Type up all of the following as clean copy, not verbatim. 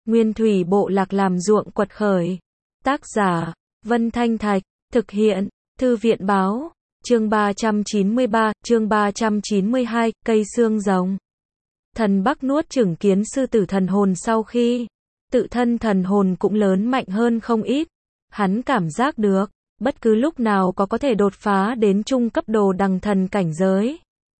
Nguyên thủy bộ lạc làm ruộng quật khởi. Tác giả, Vân Thanh Thạch, thực hiện, Thư viện báo, chương 393, chương 392, cây xương rồng. Thần Bắc nuốt chửng kiến sư tử thần hồn sau khi tự thân thần hồn cũng lớn mạnh hơn không ít. Hắn cảm giác được, bất cứ lúc nào có thể đột phá đến trung cấp đồ đằng thần cảnh giới.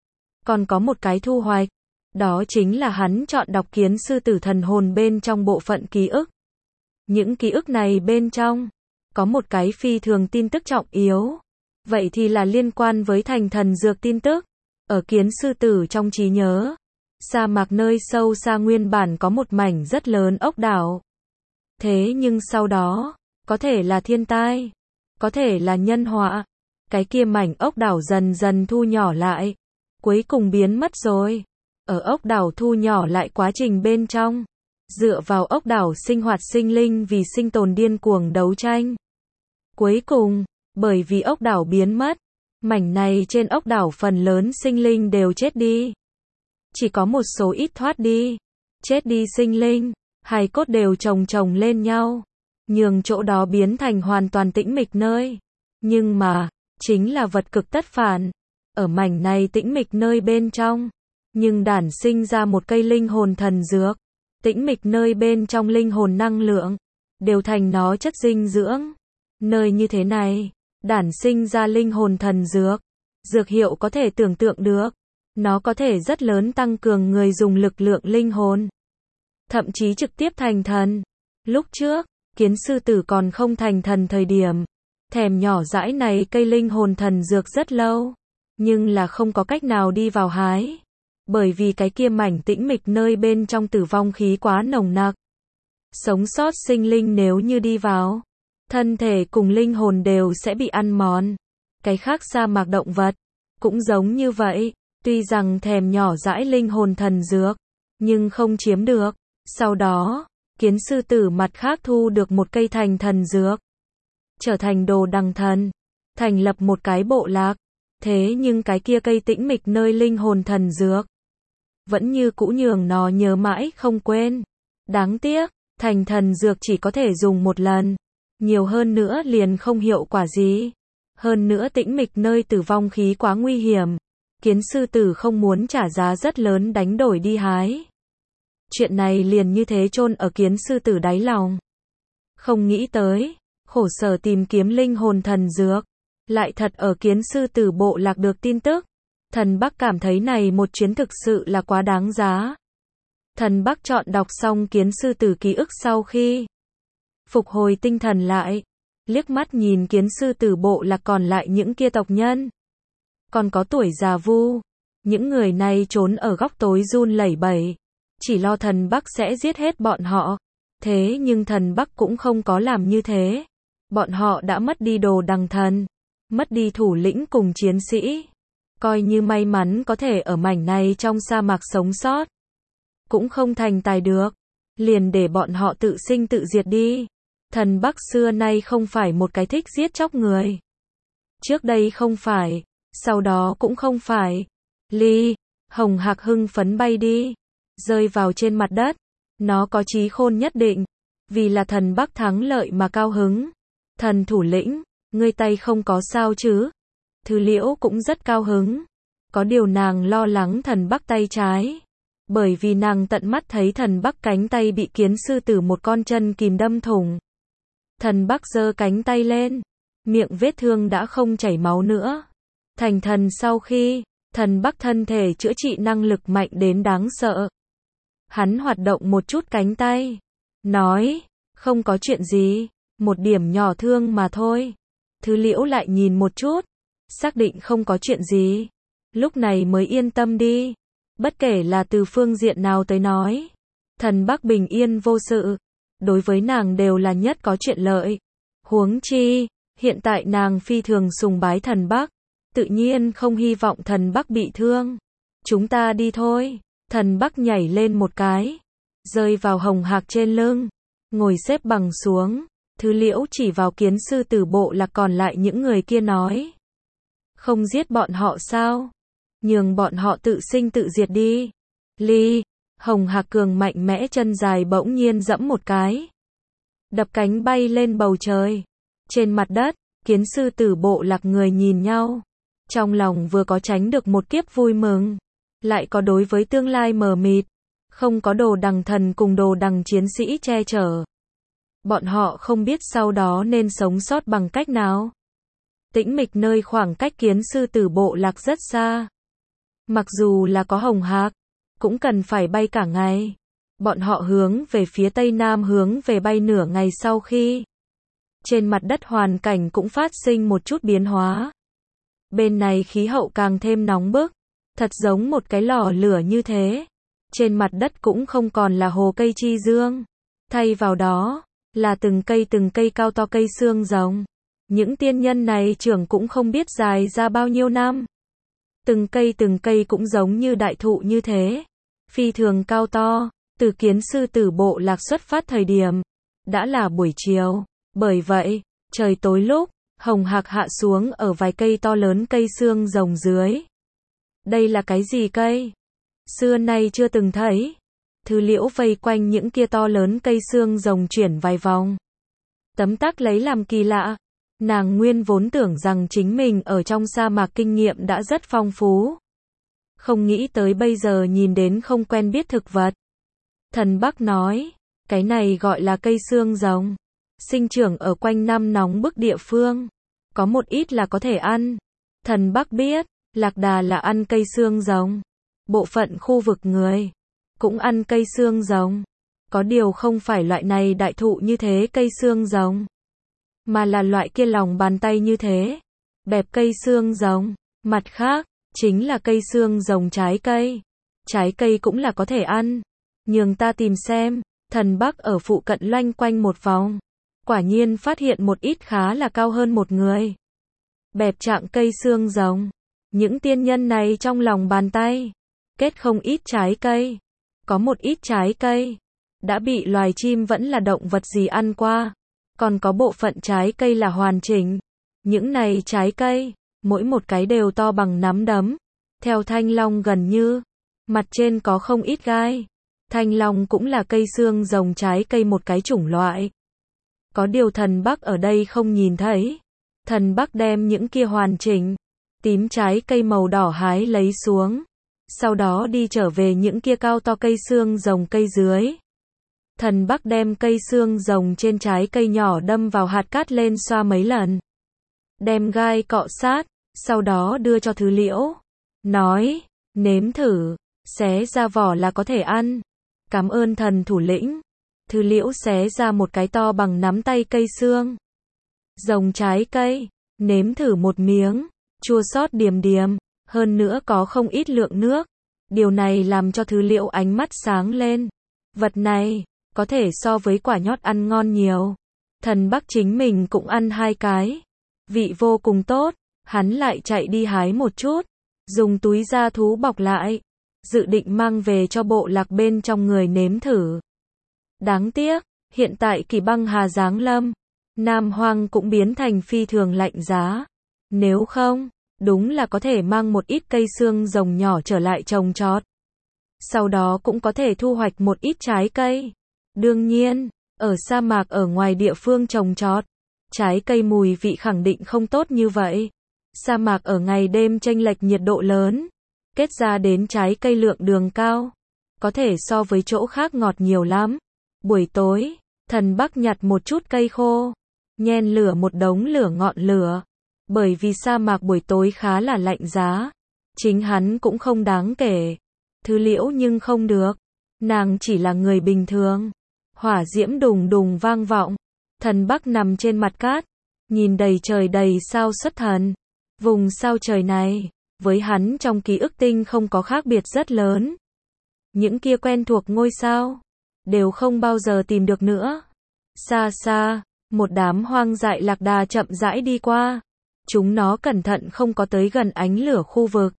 Còn có một cái thu hoạch, đó chính là hắn chọn đọc kiến sư tử thần hồn bên trong bộ phận ký ức. Những ký ức này bên trong, có một cái phi thường tin tức trọng yếu. Vậy thì là liên quan với thành thần dược tin tức. Ở kiến sư tử trong trí nhớ, sa mạc nơi sâu xa nguyên bản có một mảnh rất lớn ốc đảo. Thế nhưng sau đó, có thể là thiên tai, có thể là nhân họa, cái kia mảnh ốc đảo dần dần thu nhỏ lại, cuối cùng biến mất rồi. Ở ốc đảo thu nhỏ lại quá trình bên trong, dựa vào ốc đảo sinh hoạt sinh linh vì sinh tồn điên cuồng đấu tranh. Cuối cùng, bởi vì ốc đảo biến mất, mảnh này trên ốc đảo phần lớn sinh linh đều chết đi. Chỉ có một số ít thoát đi. Chết đi sinh linh, hài cốt đều chồng lên nhau, nhường chỗ đó biến thành hoàn toàn tĩnh mịch nơi. Nhưng mà, chính là vật cực tất phản. Ở mảnh này tĩnh mịch nơi bên trong, nhưng đản sinh ra một cây linh hồn thần dược. Tĩnh mịch nơi bên trong linh hồn năng lượng, đều thành nó chất dinh dưỡng. Nơi như thế này, đản sinh ra linh hồn thần dược. Dược hiệu có thể tưởng tượng được. Nó có thể rất lớn tăng cường người dùng lực lượng linh hồn. Thậm chí trực tiếp thành thần. Lúc trước, kiến sư tử còn không thành thần thời điểm, thèm nhỏ dãi này cây linh hồn thần dược rất lâu. Nhưng là không có cách nào đi vào hái. Bởi vì cái kia mảnh tĩnh mịch nơi bên trong tử vong khí quá nồng nặc. Sống sót sinh linh nếu như đi vào, thân thể cùng linh hồn đều sẽ bị ăn mòn. Cái khác sa mạc động vật, cũng giống như vậy. Tuy rằng thèm nhỏ dãi linh hồn thần dược, nhưng không chiếm được. Sau đó, kiến sư tử mặt khác thu được một cây thành thần dược. Trở thành đồ đằng thần. Thành lập một cái bộ lạc. Thế nhưng cái kia cây tĩnh mịch nơi linh hồn thần dược, vẫn như cũ nhường nó nhớ mãi không quên. Đáng tiếc, thành thần dược chỉ có thể dùng một lần. Nhiều hơn nữa liền không hiệu quả gì. Hơn nữa tĩnh mịch nơi tử vong khí quá nguy hiểm. Kiến sư tử không muốn trả giá rất lớn đánh đổi đi hái. Chuyện này liền như thế chôn ở kiến sư tử đáy lòng. Không nghĩ tới, khổ sở tìm kiếm linh hồn thần dược, lại thật ở kiến sư tử bộ lạc được tin tức. Thần Bắc cảm thấy này một chuyến thực sự là quá đáng giá. Thần Bắc chọn đọc xong kiến sư tử ký ức sau khi phục hồi tinh thần lại, liếc mắt nhìn kiến sư tử bộ lạc còn lại những kia tộc nhân. Còn có tuổi già vu, những người này trốn ở góc tối run lẩy bẩy, chỉ lo thần Bắc sẽ giết hết bọn họ. Thế nhưng thần Bắc cũng không có làm như thế. Bọn họ đã mất đi đồ đằng thần, mất đi thủ lĩnh cùng chiến sĩ. Coi như may mắn có thể ở mảnh này trong sa mạc sống sót, cũng không thành tài được. Liền để bọn họ tự sinh tự diệt đi. Thần Bắc xưa nay không phải một cái thích giết chóc người. Trước đây không phải, sau đó cũng không phải. Ly, hồng hạc hưng phấn bay đi, rơi vào trên mặt đất. Nó có trí khôn nhất định, vì là thần Bắc thắng lợi mà cao hứng. Thần thủ lĩnh, ngươi tay không có sao chứ? Thư Liễu cũng rất cao hứng. Có điều nàng lo lắng thần Bắc tay trái. Bởi vì nàng tận mắt thấy thần Bắc cánh tay bị kiến sư tử một con chân kìm đâm thủng. Thần Bắc giơ cánh tay lên, miệng vết thương đã không chảy máu nữa. Thành thần sau khi, thần Bắc thân thể chữa trị năng lực mạnh đến đáng sợ. Hắn hoạt động một chút cánh tay, nói, không có chuyện gì, một điểm nhỏ thương mà thôi. Thư Liễu lại nhìn một chút, xác định không có chuyện gì, lúc này mới yên tâm đi. Bất kể là từ phương diện nào tới nói, thần Bắc bình yên vô sự, đối với nàng đều là nhất có chuyện lợi. Huống chi, hiện tại nàng phi thường sùng bái thần Bắc, tự nhiên không hy vọng thần Bắc bị thương. Chúng ta đi thôi. Thần Bắc nhảy lên một cái, rơi vào hồng hạc trên lưng, ngồi xếp bằng xuống. Thư Liễu chỉ vào kiến sư tử bộ lạc còn lại những người kia nói, không giết bọn họ sao? Nhường bọn họ tự sinh tự diệt đi. Ly, Hồng Hạc Cường mạnh mẽ chân dài bỗng nhiên giẫm một cái, đập cánh bay lên bầu trời. Trên mặt đất, Kiến Sư Tử Bộ Lạc người nhìn nhau, trong lòng vừa có tránh được một kiếp vui mừng, lại có đối với tương lai mờ mịt, không có Đồ Đằng Thần cùng Đồ Đằng chiến sĩ che chở. Bọn họ không biết sau đó nên sống sót bằng cách nào. Tĩnh mịch nơi khoảng cách Kiến Sư Tử Bộ Lạc rất xa. Mặc dù là có Hồng Hạc, cũng cần phải bay cả ngày. Bọn họ hướng về phía tây nam hướng về bay nửa ngày sau khi trên mặt đất hoàn cảnh cũng phát sinh một chút biến hóa. Bên này khí hậu càng thêm nóng bức, thật giống một cái lò lửa như thế. Trên mặt đất cũng không còn là hồ cây chi dương, thay vào đó là từng cây cao to cây xương rồng. Những tiên nhân này trưởng cũng không biết dài ra bao nhiêu năm. Từng cây cũng giống như đại thụ như thế, phi thường cao to. Từ Kiến Sư Tử Bộ Lạc xuất phát thời điểm đã là buổi chiều, bởi vậy trời tối lúc Hồng Hạc hạ xuống ở vài cây to lớn cây xương rồng dưới. Đây là cái gì cây? Xưa nay chưa từng thấy. Thứ Liễu vây quanh những kia to lớn cây xương rồng chuyển vài vòng, tấm tắc lấy làm kỳ lạ. Nàng nguyên vốn tưởng rằng chính mình ở trong sa mạc kinh nghiệm đã rất phong phú, không nghĩ tới bây giờ nhìn đến không quen biết thực vật. Thần Bắc nói, cái này gọi là cây xương rồng, sinh trưởng ở quanh năm nóng bức địa phương, có một ít là có thể ăn. Thần Bắc biết, Lạc Đà là ăn cây xương rồng, bộ phận khu vực người cũng ăn cây xương rồng, có điều không phải loại này đại thụ như thế cây xương rồng, mà là loại kia lòng bàn tay như thế, bẹp cây xương rồng. Mặt khác, chính là cây xương rồng trái cây. Trái cây cũng là có thể ăn. Nhường ta tìm xem. Thần Bắc ở phụ cận loanh quanh một vòng, quả nhiên phát hiện một ít khá là cao hơn một người. Bẹp trạng cây xương rồng. Những tiên nhân này trong lòng bàn tay kết không ít trái cây. Có một ít trái cây đã bị loài chim vẫn là động vật gì ăn qua, còn có bộ phận trái cây là hoàn chỉnh. Những này trái cây, mỗi một cái đều to bằng nắm đấm. Theo thanh long gần như, mặt trên có không ít gai. Thanh long cũng là cây xương rồng trái cây một cái chủng loại. Có điều Thần Bắc ở đây không nhìn thấy. Thần Bắc đem những kia hoàn chỉnh tím trái cây màu đỏ hái lấy xuống, sau đó đi trở về những kia cao to cây xương rồng cây dưới. Thần Bắc đem cây xương rồng trên trái cây nhỏ đâm vào hạt cát lên xoa mấy lần, đem gai cọ sát, sau đó đưa cho Thứ Liễu, nói, nếm thử, xé ra vỏ là có thể ăn. Cảm ơn thần thủ lĩnh. Thứ Liễu xé ra một cái to bằng nắm tay cây xương rồng trái cây, nếm thử một miếng, chua xót điềm điềm, hơn nữa có không ít lượng nước. Điều này làm cho Thứ Liễu ánh mắt sáng lên. Vật này có thể so với quả nhót ăn ngon nhiều. Thần Bắc chính mình cũng ăn 2 cái, vị vô cùng tốt. Hắn lại chạy đi hái một chút, dùng túi da thú bọc lại, dự định mang về cho bộ lạc bên trong người nếm thử. Đáng tiếc, hiện tại kỳ băng hà giáng lâm, Nam Hoang cũng biến thành phi thường lạnh giá. Nếu không, đúng là có thể mang một ít cây xương rồng nhỏ trở lại trồng trọt. Sau đó cũng có thể thu hoạch một ít trái cây. Đương nhiên, ở sa mạc ở ngoài địa phương trồng trọt, trái cây mùi vị khẳng định không tốt như vậy. Sa mạc ở ngày đêm chênh lệch nhiệt độ lớn, kết ra đến trái cây lượng đường cao, có thể so với chỗ khác ngọt nhiều lắm. Buổi tối, Thần Bắc nhặt một chút cây khô, nhen lửa một đống lửa ngọn lửa. Bởi vì sa mạc buổi tối khá là lạnh giá, chính hắn cũng không đáng kể. Thứ Liễu nhưng không được, nàng chỉ là người bình thường. Hỏa diễm đùng đùng vang vọng, Thần Bắc nằm trên mặt cát, nhìn đầy trời đầy sao xuất thần. Vùng sao trời này, với hắn trong ký ức tinh không có khác biệt rất lớn. Những kia quen thuộc ngôi sao, đều không bao giờ tìm được nữa. Xa xa, một đám hoang dại lạc đà chậm rãi đi qua. Chúng nó cẩn thận không có tới gần ánh lửa khu vực,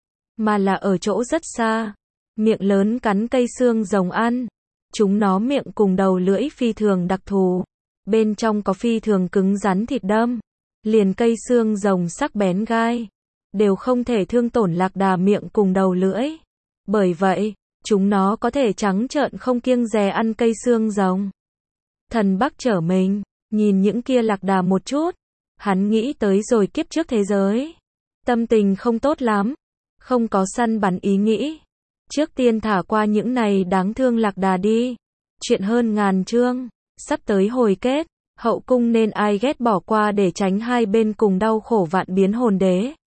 mà là ở chỗ rất xa. Miệng lớn cắn cây xương rồng ăn. Chúng nó miệng cùng đầu lưỡi phi thường đặc thù. Bên trong có phi thường cứng rắn thịt đâm. Liền cây xương rồng sắc bén gai đều không thể thương tổn lạc đà miệng cùng đầu lưỡi. Bởi vậy, Chúng nó có thể trắng trợn không kiêng dè ăn cây xương rồng. Thần Bắc trở mình, nhìn những kia lạc đà một chút. Hắn nghĩ tới rồi kiếp trước thế giới. Tâm tình không tốt lắm. Không có săn bắn ý nghĩ. Trước tiên thả qua những này đáng thương lạc đà đi. Chuyện hơn ngàn chương. Sắp tới hồi kết. Hậu cung nên ai ghét bỏ qua để tránh hai bên cùng đau khổ vạn biến hồn đế.